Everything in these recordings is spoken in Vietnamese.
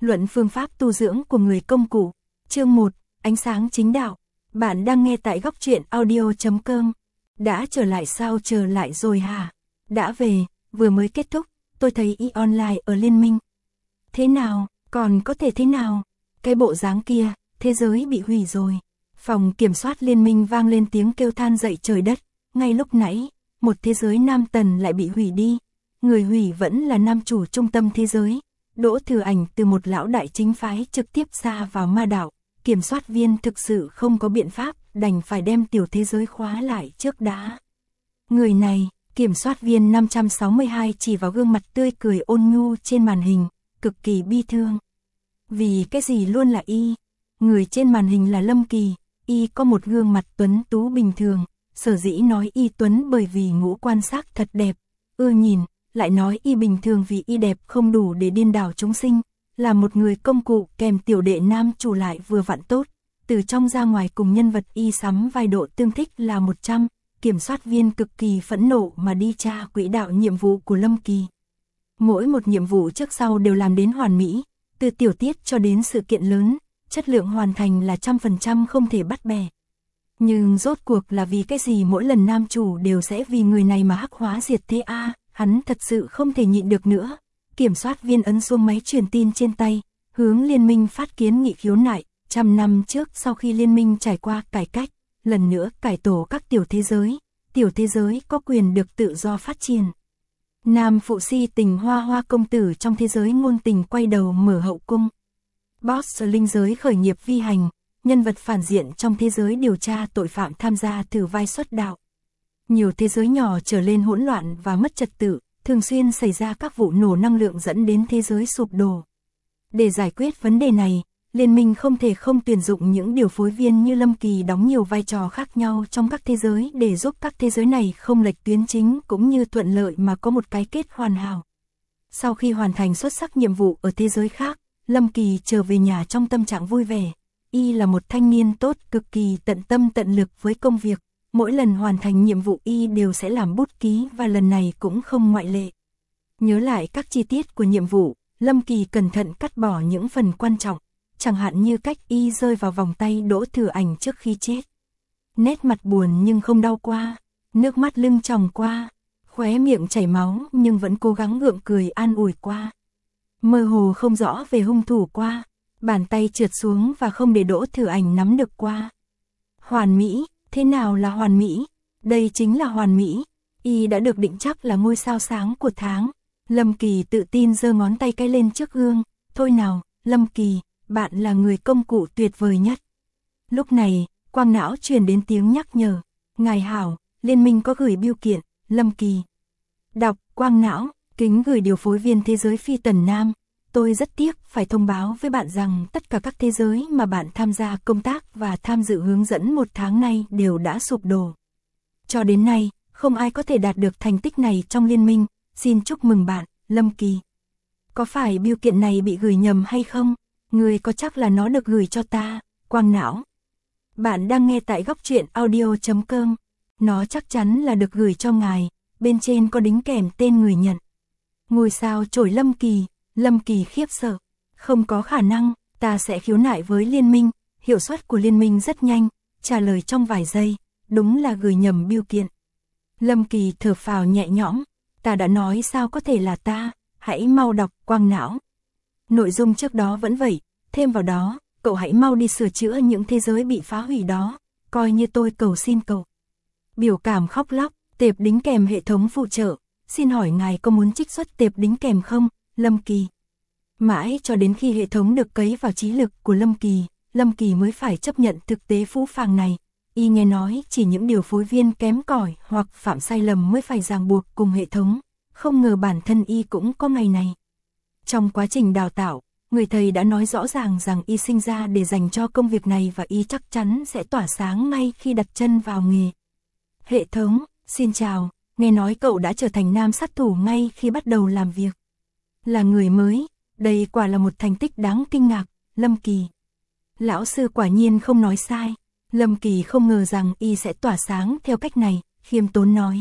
Luận phương pháp tu dưỡng của người công cụ. Chương 1, ánh sáng chính đạo. Bạn đang nghe tại góc truyện audio.com. Đã trở lại sao? Trở lại rồi hả? Đã về, vừa mới kết thúc, tôi thấy y online ở Liên minh. Thế nào, còn có thể thế nào? Cái bộ dáng kia, thế giới bị hủy rồi. Phòng kiểm soát Liên minh vang lên tiếng kêu than dậy trời đất. Ngay lúc nãy, một thế giới Nam Tần lại bị hủy đi. Người hủy vẫn là nam chủ trung tâm thế giới. Đỗ Thừa Ảnh từ một lão đại chính phái trực tiếp ra vào ma đạo. Kiểm soát viên thực sự không có biện pháp, đành phải đem tiểu thế giới khóa lại trước đã. Người này, kiểm soát viên 562 chỉ vào gương mặt tươi cười ôn nhu trên màn hình, cực kỳ bi thương. Vì cái gì luôn là y? Người trên màn hình là Lâm Kỳ, y có một gương mặt tuấn tú bình thường, sở dĩ nói y tuấn bởi vì ngũ quan sắc thật đẹp, ưa nhìn, lại nói y bình thường vì y đẹp không đủ để điên đảo chúng sinh, là một người công cụ kèm tiểu đệ nam chủ lại vừa vặn tốt, từ trong ra ngoài cùng nhân vật y sắm vai độ tương thích là 100, kiểm soát viên cực kỳ phẫn nộ mà đi tra quỹ đạo nhiệm vụ của Lâm Kỳ. Mỗi một nhiệm vụ trước sau đều làm đến hoàn mỹ, từ tiểu tiết cho đến sự kiện lớn, chất lượng hoàn thành là 100% không thể bắt bẻ. Nhưng rốt cuộc là vì cái gì mỗi lần nam chủ đều sẽ vì người này mà hắc hóa diệt thế a? Hắn thật sự không thể nhịn được nữa. Kiểm soát viên ấn xuống máy truyền tin trên tay, hướng liên minh phát kiến nghị khiếu nại. 100 năm trước sau khi liên minh trải qua cải cách, lần nữa cải tổ các tiểu thế giới có quyền được tự do phát triển. Nam phụ si tình hoa hoa công tử trong thế giới ngôn tình quay đầu mở hậu cung. Boss linh giới khởi nghiệp vi hành, nhân vật phản diện trong thế giới điều tra tội phạm tham gia thử vai xuất đạo. Nhiều thế giới nhỏ trở lên hỗn loạn và mất trật tự, thường xuyên xảy ra các vụ nổ năng lượng dẫn đến thế giới sụp đổ. Để giải quyết vấn đề này, liên minh không thể không tuyển dụng những điều phối viên như Lâm Kỳ đóng nhiều vai trò khác nhau trong các thế giới để giúp các thế giới này không lệch tuyến chính cũng như thuận lợi mà có một cái kết hoàn hảo. Sau khi hoàn thành xuất sắc nhiệm vụ ở thế giới khác, Lâm Kỳ trở về nhà trong tâm trạng vui vẻ. Y là một thanh niên tốt, cực kỳ tận tâm tận lực với công việc. Mỗi lần hoàn thành nhiệm vụ y đều sẽ làm bút ký và lần này cũng không ngoại lệ. Nhớ lại các chi tiết của nhiệm vụ, Lâm Kỳ cẩn thận cắt bỏ những phần quan trọng, chẳng hạn như cách y rơi vào vòng tay Đỗ Thừa Ảnh trước khi chết. Nét mặt buồn nhưng không đau qua, nước mắt lưng tròng qua, khóe miệng chảy máu nhưng vẫn cố gắng gượng cười an ủi qua. Mơ hồ không rõ về hung thủ qua, bàn tay trượt xuống và không để Đỗ Thừa Ảnh nắm được qua. Hoàn mỹ. Thế nào là hoàn mỹ? Đây chính là hoàn mỹ. Y đã được định chắc là ngôi sao sáng của tháng. Lâm Kỳ tự tin giơ ngón tay cái lên trước gương. Thôi nào, Lâm Kỳ, bạn là người công cụ tuyệt vời nhất. Lúc này, quang não truyền đến tiếng nhắc nhở. Ngài hảo, liên minh có gửi bưu kiện, Lâm Kỳ. Đọc, quang não, kính gửi điều phối viên thế giới Phi Tần Nam. Tôi rất tiếc phải thông báo với bạn rằng tất cả các thế giới mà bạn tham gia công tác và tham dự hướng dẫn 1 tháng nay đều đã sụp đổ. Cho đến nay, không ai có thể đạt được thành tích này trong liên minh, xin chúc mừng bạn, Lâm Kỳ. Có phải bưu kiện này bị gửi nhầm hay không? Người có chắc là nó được gửi cho ta, quang não. Bạn đang nghe tại góc truyện audio.com. Nó chắc chắn là được gửi cho ngài, bên trên có đính kèm tên người nhận. Ngôi sao chổi Lâm Kỳ. Lâm Kỳ khiếp sợ. Không có khả năng, ta sẽ khiếu nại với liên minh, hiệu suất của liên minh rất nhanh, trả lời trong vài giây, đúng là gửi nhầm bưu kiện. Lâm Kỳ thở phào nhẹ nhõm, ta đã nói sao có thể là ta, hãy mau đọc, quang não. Nội dung trước đó vẫn vậy, thêm vào đó, cậu hãy mau đi sửa chữa những thế giới bị phá hủy đó, coi như tôi cầu xin cậu. Biểu cảm khóc lóc, tệp đính kèm hệ thống phụ trợ, xin hỏi ngài có muốn trích xuất tệp đính kèm không? Lâm Kỳ. Mãi cho đến khi hệ thống được cấy vào trí lực của Lâm Kỳ mới phải chấp nhận thực tế phũ phàng này. Y nghe nói chỉ những điều phối viên kém cỏi hoặc phạm sai lầm mới phải ràng buộc cùng hệ thống, không ngờ bản thân y cũng có ngày này. Trong quá trình đào tạo, người thầy đã nói rõ ràng rằng y sinh ra để dành cho công việc này và y chắc chắn sẽ tỏa sáng ngay khi đặt chân vào nghề. Hệ thống, xin chào, nghe nói cậu đã trở thành nam sát thủ ngay khi bắt đầu làm việc. Là người mới, đây quả là một thành tích đáng kinh ngạc, Lâm Kỳ. Lão sư quả nhiên không nói sai, Lâm Kỳ không ngờ rằng y sẽ tỏa sáng theo cách này, khiêm tốn nói.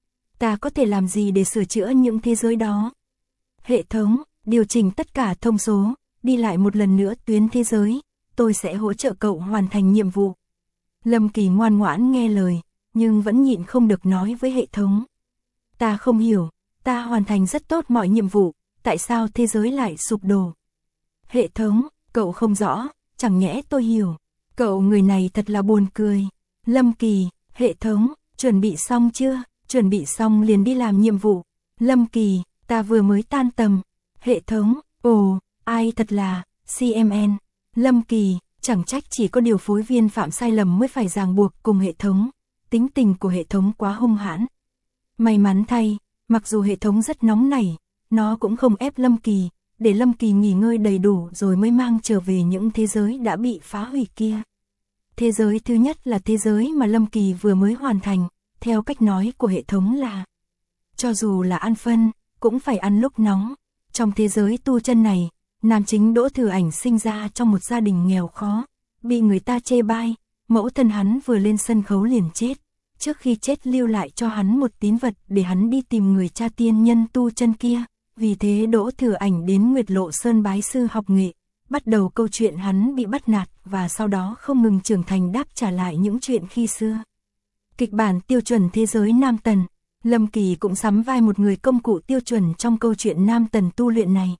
Ta có thể làm gì để sửa chữa những thế giới đó? Hệ thống, điều chỉnh tất cả thông số, đi lại một lần nữa tuyến thế giới, tôi sẽ hỗ trợ cậu hoàn thành nhiệm vụ. Lâm Kỳ ngoan ngoãn nghe lời, nhưng vẫn nhịn không được nói với hệ thống. Ta không hiểu, ta hoàn thành rất tốt mọi nhiệm vụ, tại sao thế giới lại sụp đổ? Hệ thống, cậu không rõ, chẳng nhẽ tôi hiểu. Cậu người này thật là buồn cười. Lâm Kỳ, hệ thống, chuẩn bị xong chưa? Chuẩn bị xong liền đi làm nhiệm vụ. Lâm Kỳ, ta vừa mới tan tầm. Hệ thống, ồ, ai thật là, CMN. Lâm Kỳ, chẳng trách chỉ có điều phối viên phạm sai lầm mới phải ràng buộc cùng hệ thống. Tính tình của hệ thống quá hung hãn. May mắn thay, mặc dù hệ thống rất nóng nảy, nó cũng không ép Lâm Kỳ, để Lâm Kỳ nghỉ ngơi đầy đủ rồi mới mang trở về những thế giới đã bị phá hủy kia. Thế giới thứ nhất là thế giới mà Lâm Kỳ vừa mới hoàn thành, theo cách nói của hệ thống là cho dù là ăn phân, cũng phải ăn lúc nóng. Trong thế giới tu chân này, nam chính Đỗ Thừa Ảnh sinh ra trong một gia đình nghèo khó, bị người ta chê bai, mẫu thân hắn vừa lên sân khấu liền chết. Trước khi chết lưu lại cho hắn một tín vật để hắn đi tìm người cha tiên nhân tu chân kia. Vì thế Đỗ Thừa Ảnh đến Nguyệt Lộ Sơn bái sư học nghệ, bắt đầu câu chuyện hắn bị bắt nạt và sau đó không ngừng trưởng thành đáp trả lại những chuyện khi xưa. Kịch bản tiêu chuẩn thế giới Nam Tần, Lâm Kỳ cũng sắm vai một người công cụ tiêu chuẩn trong câu chuyện Nam Tần tu luyện này.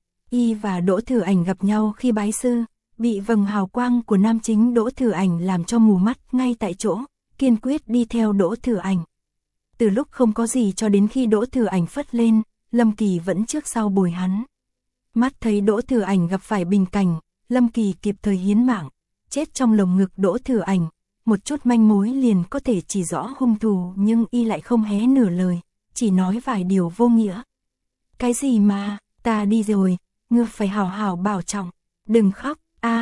Y và Đỗ Thừa Ảnh gặp nhau khi bái sư, bị vầng hào quang của nam chính Đỗ Thừa Ảnh làm cho mù mắt ngay tại chỗ, kiên quyết đi theo Đỗ Thừa Ảnh. Từ lúc không có gì cho đến khi Đỗ Thừa Ảnh phất lên, Lâm Kỳ vẫn trước sau bồi hắn. Mắt thấy Đỗ Thừa Ảnh gặp phải bình cảnh, Lâm Kỳ kịp thời hiến mạng, chết trong lồng ngực Đỗ Thừa Ảnh, một chút manh mối liền có thể chỉ rõ hung thủ nhưng y lại không hé nửa lời, chỉ nói vài điều vô nghĩa. Cái gì mà, ta đi rồi, ngươi phải hảo hảo bảo trọng, đừng khóc,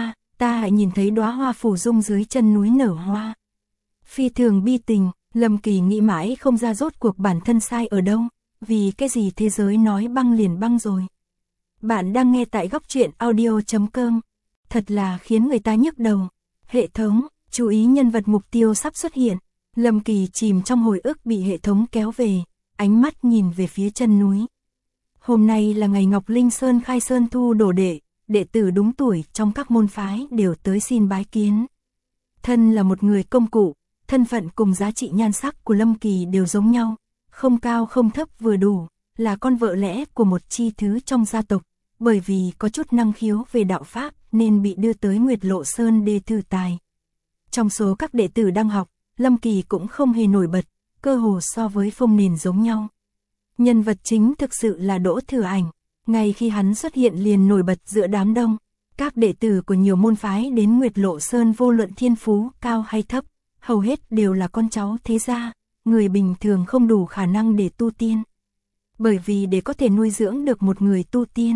ta lại nhìn thấy đóa hoa phủ dung dưới chân núi nở hoa. Phi thường bi tình, Lâm Kỳ nghĩ mãi không ra rốt cuộc bản thân sai ở đâu, vì cái gì thế giới nói băng liền băng rồi. Bạn đang nghe tại góc truyện audio.com, thật là khiến người ta nhức đầu. Hệ thống, chú ý nhân vật mục tiêu sắp xuất hiện. Lâm Kỳ chìm trong hồi ức bị hệ thống kéo về, ánh mắt nhìn về phía chân núi. Hôm nay là ngày Ngọc Linh Sơn khai sơn thu đồ đệ tử đúng tuổi trong các môn phái đều tới xin bái kiến. Thân là một người công cụ, thân phận cùng giá trị nhan sắc của Lâm Kỳ đều giống nhau, không cao không thấp vừa đủ, là con vợ lẽ của một chi thứ trong gia tộc, bởi vì có chút năng khiếu về đạo pháp nên bị đưa tới Nguyệt Lộ Sơn để thử tài. Trong số các đệ tử đang học, Lâm Kỳ cũng không hề nổi bật, cơ hồ so với Phong Nền giống nhau. Nhân vật chính thực sự là Đỗ Thừa Ảnh, ngay khi hắn xuất hiện liền nổi bật giữa đám đông. Các đệ tử của nhiều môn phái đến Nguyệt Lộ Sơn vô luận thiên phú cao hay thấp, hầu hết đều là con cháu thế gia, người bình thường không đủ khả năng để tu tiên. Bởi vì để có thể nuôi dưỡng được một người tu tiên,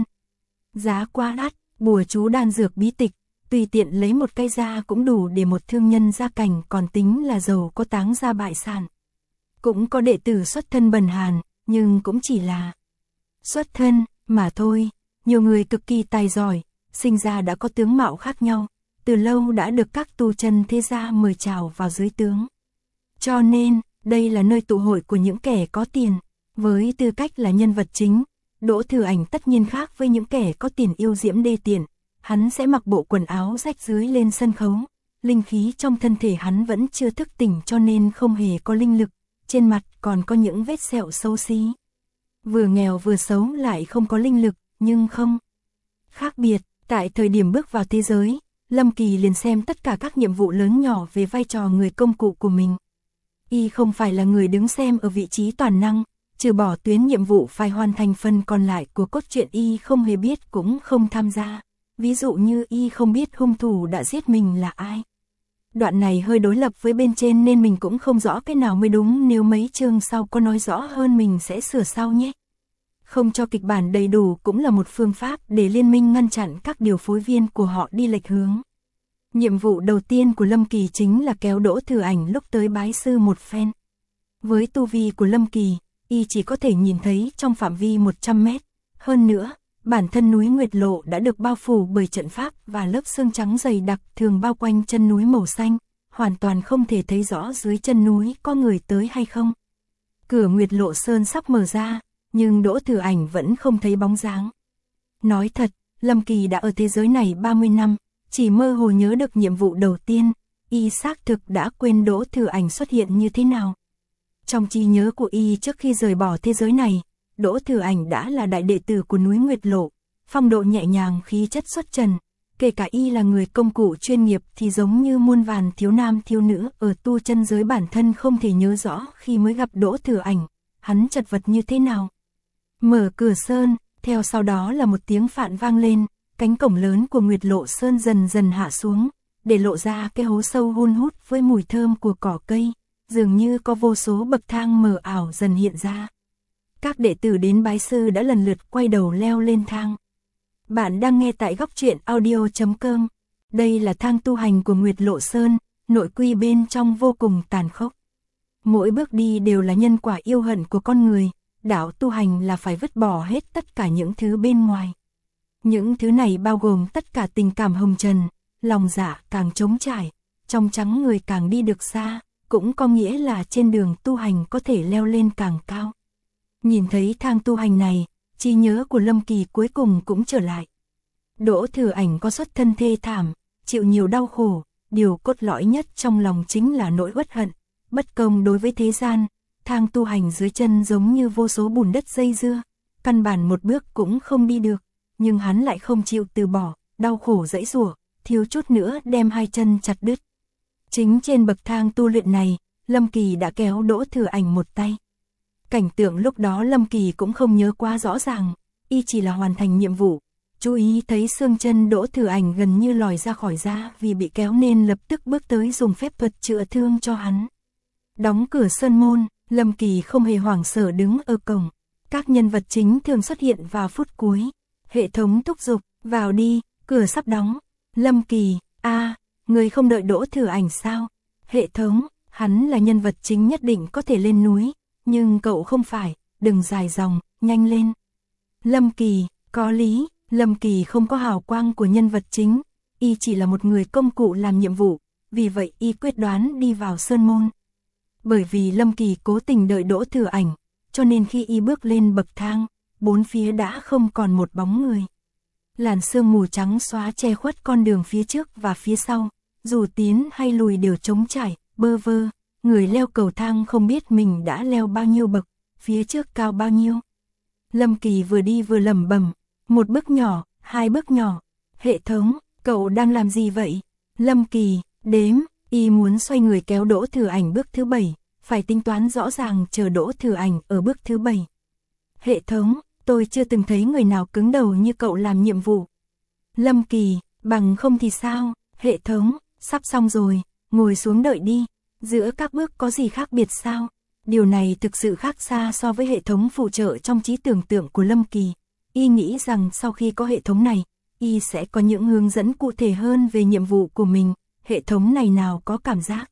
giá quá đắt, bùa chú đan dược bí tịch, tùy tiện lấy một cây ra cũng đủ để một thương nhân gia cảnh còn tính là giàu có táng ra bại sản. Cũng có đệ tử xuất thân bần hàn, nhưng cũng chỉ là xuất thân mà thôi. Nhiều người cực kỳ tài giỏi, sinh ra đã có tướng mạo khác nhau, từ lâu đã được các tu chân thế gia mời chào vào dưới tướng. Cho nên, đây là nơi tụ hội của những kẻ có tiền. Với tư cách là nhân vật chính, Đỗ Thừa Ảnh tất nhiên khác với những kẻ có tiền yêu diễm đê tiện. Hắn sẽ mặc bộ quần áo rách rưới lên sân khấu, linh khí trong thân thể hắn vẫn chưa thức tỉnh cho nên không hề có linh lực, trên mặt còn có những vết sẹo xấu xí. Vừa nghèo vừa xấu lại không có linh lực, nhưng không khác biệt, tại thời điểm bước vào thế giới, Lâm Kỳ liền xem tất cả các nhiệm vụ lớn nhỏ về vai trò người công cụ của mình. Y không phải là người đứng xem ở vị trí toàn năng, trừ bỏ tuyến nhiệm vụ phải hoàn thành phần còn lại của cốt truyện Y không hề biết cũng không tham gia. Ví dụ như Y không biết hung thủ đã giết mình là ai. Đoạn này hơi đối lập với bên trên nên mình cũng không rõ cái nào mới đúng, nếu mấy chương sau có nói rõ hơn mình sẽ sửa sau nhé. Không cho kịch bản đầy đủ cũng là một phương pháp để liên minh ngăn chặn các điều phối viên của họ đi lệch hướng. Nhiệm vụ đầu tiên của Lâm Kỳ chính là kéo Đỗ Thừa Ảnh lúc tới bái sư một phen. Với tu vi của Lâm Kỳ, Y chỉ có thể nhìn thấy trong phạm vi 100 mét. Hơn nữa, bản thân núi Nguyệt Lộ đã được bao phủ bởi trận pháp và lớp sương trắng dày đặc thường bao quanh chân núi màu xanh, hoàn toàn không thể thấy rõ dưới chân núi có người tới hay không. Cửa Nguyệt Lộ Sơn sắp mở ra, nhưng Đỗ Thừa Ảnh vẫn không thấy bóng dáng. Nói thật, Lâm Kỳ đã ở thế giới này 30 năm, chỉ mơ hồ nhớ được nhiệm vụ đầu tiên, y xác thực đã quên Đỗ Thừa Ảnh xuất hiện như thế nào. Trong trí nhớ của y trước khi rời bỏ thế giới này, Đỗ Thừa Ảnh đã là đại đệ tử của núi Nguyệt Lộ, phong độ nhẹ nhàng khí chất xuất trần, kể cả y là người công cụ chuyên nghiệp thì giống như muôn vàn thiếu nam thiếu nữ ở tu chân giới bản thân không thể nhớ rõ khi mới gặp Đỗ Thừa Ảnh, hắn chật vật như thế nào. Mở cửa sơn, theo sau đó là một tiếng phạn vang lên, cánh cổng lớn của Nguyệt Lộ Sơn dần dần hạ xuống, để lộ ra cái hố sâu hun hút với mùi thơm của cỏ cây, dường như có vô số bậc thang mờ ảo dần hiện ra. Các đệ tử đến bái sư đã lần lượt quay đầu leo lên thang. Bạn đang nghe tại góc truyện audio.com. Đây là thang tu hành của Nguyệt Lộ Sơn, nội quy bên trong vô cùng tàn khốc. Mỗi bước đi đều là nhân quả yêu hận của con người, đạo tu hành là phải vứt bỏ hết tất cả những thứ bên ngoài. Những thứ này bao gồm tất cả tình cảm hồng trần, lòng dạ càng trống trải, trong trắng người càng đi được xa, cũng có nghĩa là trên đường tu hành có thể leo lên càng cao. Nhìn thấy thang tu hành này, trí nhớ của Lâm Kỳ cuối cùng cũng trở lại. Đỗ Thừa Ảnh có xuất thân thê thảm, chịu nhiều đau khổ, điều cốt lõi nhất trong lòng chính là nỗi uất hận, bất công đối với thế gian. Thang tu hành dưới chân giống như vô số bùn đất dây dưa, căn bản một bước cũng không đi được, nhưng hắn lại không chịu từ bỏ, đau khổ giãy giụa, thiếu chút nữa đem hai chân chặt đứt. Chính trên bậc thang tu luyện này, Lâm Kỳ đã kéo Đỗ Thừa Ảnh một tay. Cảnh tượng lúc đó Lâm Kỳ cũng không nhớ quá rõ ràng, y chỉ là hoàn thành nhiệm vụ, chú ý thấy xương chân Đỗ Thừa Ảnh gần như lòi ra khỏi da vì bị kéo nên lập tức bước tới dùng phép thuật chữa thương cho hắn. Đóng cửa sơn môn, Lâm Kỳ không hề hoảng sợ đứng ở cổng. Các nhân vật chính thường xuất hiện vào phút cuối. Hệ thống thúc giục, vào đi, cửa sắp đóng. Lâm Kỳ, người không đợi Đỗ Thừa Ảnh sao? Hệ thống, hắn là nhân vật chính nhất định có thể lên núi, nhưng cậu không phải, đừng dài dòng, nhanh lên. Lâm Kỳ, có lý, Lâm Kỳ không có hào quang của nhân vật chính, y chỉ là một người công cụ làm nhiệm vụ, vì vậy y quyết đoán đi vào sơn môn. Bởi vì Lâm Kỳ cố tình đợi Đỗ Thừa Ảnh, cho nên khi y bước lên bậc thang, bốn phía đã không còn một bóng người. Làn sương mù trắng xóa che khuất con đường phía trước và phía sau, dù tiến hay lùi đều trống trải, bơ vơ, người leo cầu thang không biết mình đã leo bao nhiêu bậc, phía trước cao bao nhiêu. Lâm Kỳ vừa đi vừa lẩm bẩm, một bước nhỏ, hai bước nhỏ. Hệ thống, cậu đang làm gì vậy? Lâm Kỳ, đếm, y muốn xoay người kéo Đỗ Thừa Ảnh bước thứ 7, phải tính toán rõ ràng chờ Đỗ Thừa Ảnh ở bước thứ 7. Hệ thống, tôi chưa từng thấy người nào cứng đầu như cậu làm nhiệm vụ. Lâm Kỳ, bằng không thì sao? Hệ thống, sắp xong rồi, ngồi xuống đợi đi. Giữa các bước có gì khác biệt sao? Điều này thực sự khác xa so với hệ thống phụ trợ trong trí tưởng tượng của Lâm Kỳ. Y nghĩ rằng sau khi có hệ thống này, y sẽ có những hướng dẫn cụ thể hơn về nhiệm vụ của mình. Hệ thống này nào có cảm giác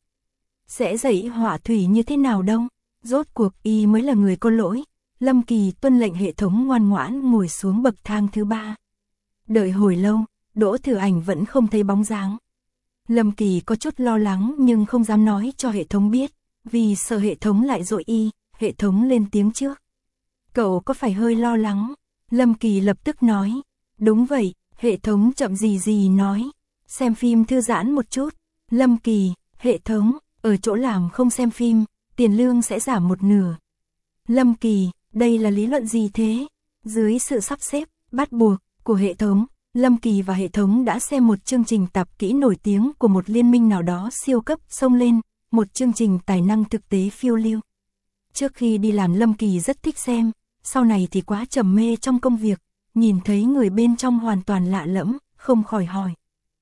sẽ dạy hỏa thủy như thế nào đâu. Rốt cuộc y mới là người có lỗi. Lâm Kỳ tuân lệnh hệ thống ngoan ngoãn ngồi xuống bậc thang thứ 3. Đợi hồi lâu, Đỗ Thừa Ảnh vẫn không thấy bóng dáng. Lâm Kỳ có chút lo lắng nhưng không dám nói cho hệ thống biết, vì sợ hệ thống lại dội y. Hệ thống lên tiếng trước. Cậu có phải hơi lo lắng? Lâm Kỳ lập tức nói. Đúng vậy, hệ thống chậm gì nói. Xem phim thư giãn một chút. Lâm Kỳ, hệ thống, ở chỗ làm không xem phim, tiền lương sẽ giảm một nửa. Lâm Kỳ, đây là lý luận gì thế? Dưới sự sắp xếp, bắt buộc của hệ thống, Lâm Kỳ và hệ thống đã xem một chương trình tạp kỹ nổi tiếng của một liên minh nào đó siêu cấp xông lên, một chương trình tài năng thực tế phiêu lưu. Trước khi đi làm Lâm Kỳ rất thích xem, sau này thì quá trầm mê trong công việc, nhìn thấy người bên trong hoàn toàn lạ lẫm, không khỏi hỏi.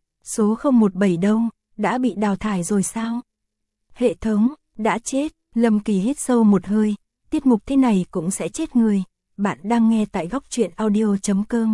Số 017 đâu, đã bị đào thải rồi sao? Hệ thống, đã chết. Lâm Kỳ hít sâu một hơi, tiết mục thế này cũng sẽ chết người. Bạn đang nghe tại góc truyện audio.com.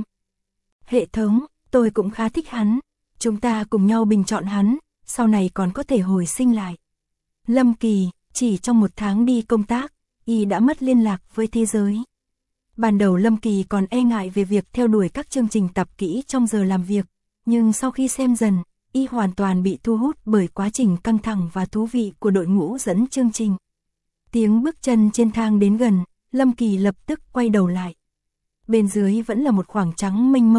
Hệ thống, tôi cũng khá thích hắn. Chúng ta cùng nhau bình chọn hắn, sau này còn có thể hồi sinh lại. Lâm Kỳ, chỉ trong 1 tháng đi công tác, y đã mất liên lạc với thế giới. Ban đầu Lâm Kỳ còn e ngại về việc theo đuổi các chương trình tạp kỹ trong giờ làm việc, nhưng sau khi xem dần, y hoàn toàn bị thu hút bởi quá trình căng thẳng và thú vị của đội ngũ dẫn chương trình. Tiếng bước chân trên thang đến gần, Lâm Kỳ lập tức quay đầu lại. Bên dưới vẫn là một khoảng trắng mênh mông,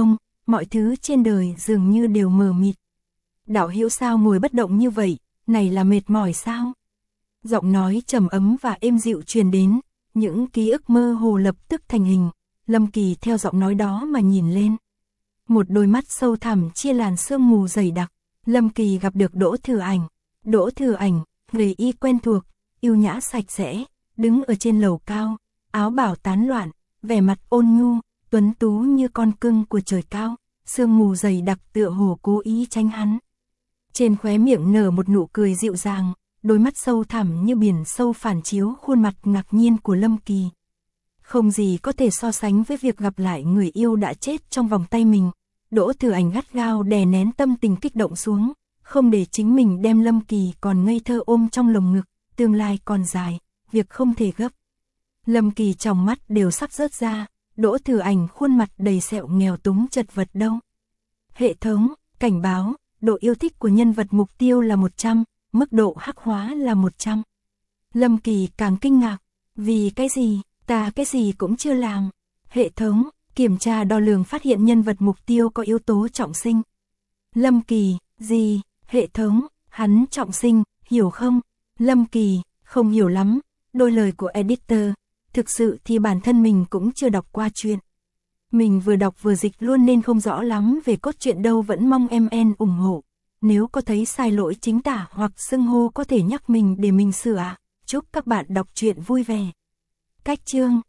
mọi thứ trên đời dường như đều mờ mịt. Đạo hữu sao ngồi bất động như vậy, này là mệt mỏi sao? Giọng nói trầm ấm và êm dịu truyền đến, những ký ức mơ hồ lập tức thành hình. Lâm Kỳ theo giọng nói đó mà nhìn lên. Một đôi mắt sâu thẳm chia làn sương mù dày đặc. Lâm Kỳ gặp được Đỗ Thừa Ảnh. Đỗ Thừa Ảnh, người y quen thuộc, yêu nhã sạch sẽ, đứng ở trên lầu cao, áo bào tán loạn, vẻ mặt ôn nhu, tuấn tú như con cưng của trời cao, sương mù dày đặc tựa hồ cố ý tránh hắn. Trên khóe miệng nở một nụ cười dịu dàng, đôi mắt sâu thẳm như biển sâu phản chiếu khuôn mặt ngạc nhiên của Lâm Kỳ. Không gì có thể so sánh với việc gặp lại người yêu đã chết trong vòng tay mình. Đỗ Thừa Ảnh gắt gao đè nén tâm tình kích động xuống, không để chính mình đem Lâm Kỳ còn ngây thơ ôm trong lồng ngực, tương lai còn dài, việc không thể gấp. Lâm Kỳ trong mắt đều sắp rớt ra, Đỗ Thừa Ảnh khuôn mặt đầy sẹo nghèo túng chật vật đâu. Hệ thống, cảnh báo, độ yêu thích của nhân vật mục tiêu là 100, mức độ hắc hóa là 100. Lâm Kỳ càng kinh ngạc, vì cái gì, ta cái gì cũng chưa làm. Hệ thống, kiểm tra đo lường phát hiện nhân vật mục tiêu có yếu tố trọng sinh. Lâm Kỳ, gì, hệ thống, hắn trọng sinh, hiểu không? Lâm Kỳ, không hiểu lắm, đôi lời của editor, thực sự thì bản thân mình cũng chưa đọc qua chuyện. Mình vừa đọc vừa dịch luôn nên không rõ lắm về cốt truyện đâu, vẫn mong MN ủng hộ. Nếu có thấy sai lỗi chính tả hoặc xưng hô có thể nhắc mình để mình sửa. Chúc các bạn đọc truyện vui vẻ. Cách chương